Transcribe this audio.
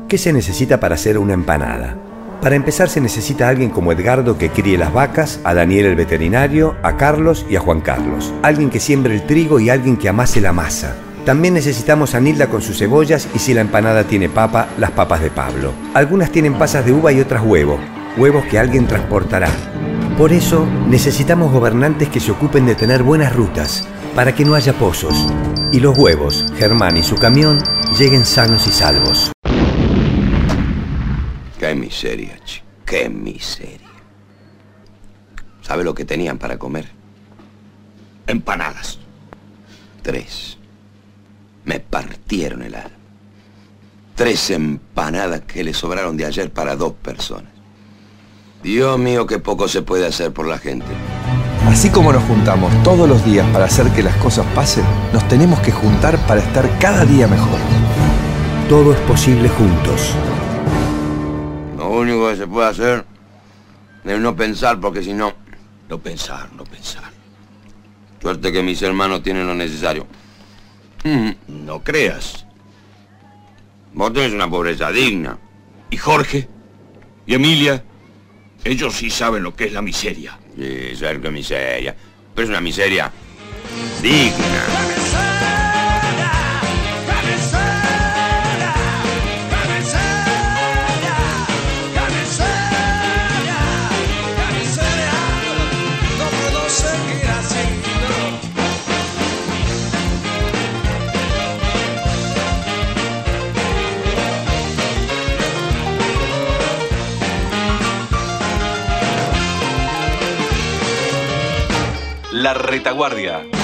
¿Qué se necesita para hacer una empanada? Para empezar se necesita alguien como Edgardo que críe las vacas, a Daniel el veterinario, a Carlos y a Juan Carlos. Alguien que siembre el trigo y alguien que amase la masa. También necesitamos a Nilda con sus cebollas y si la empanada tiene papa, las papas de Pablo. Algunas tienen pasas de uva y otras huevos que alguien transportará. Por eso necesitamos gobernantes que se ocupen de tener buenas rutas, para que no haya pozos. Y los huevos, Germán y su camión, lleguen sanos y salvos. Qué miseria, chico. Qué miseria. ¿Sabe lo que tenían para comer? Empanadas. 3. Me partieron el alma. 3 empanadas que le sobraron de ayer para 2 personas. Dios mío, qué poco se puede hacer por la gente. Así como nos juntamos todos los días para hacer que las cosas pasen, nos tenemos que juntar para estar cada día mejor. Todo es posible juntos. Lo único que se puede hacer es no pensar, porque si no... No pensar. Suerte que mis hermanos tienen lo necesario. No creas. Vos tenés una pobreza digna. ¿Y Jorge? ¿Y Emilia? Ellos sí saben lo que es la miseria. Sí, saber qué miseria. Pero es una miseria digna. La Retaguardia.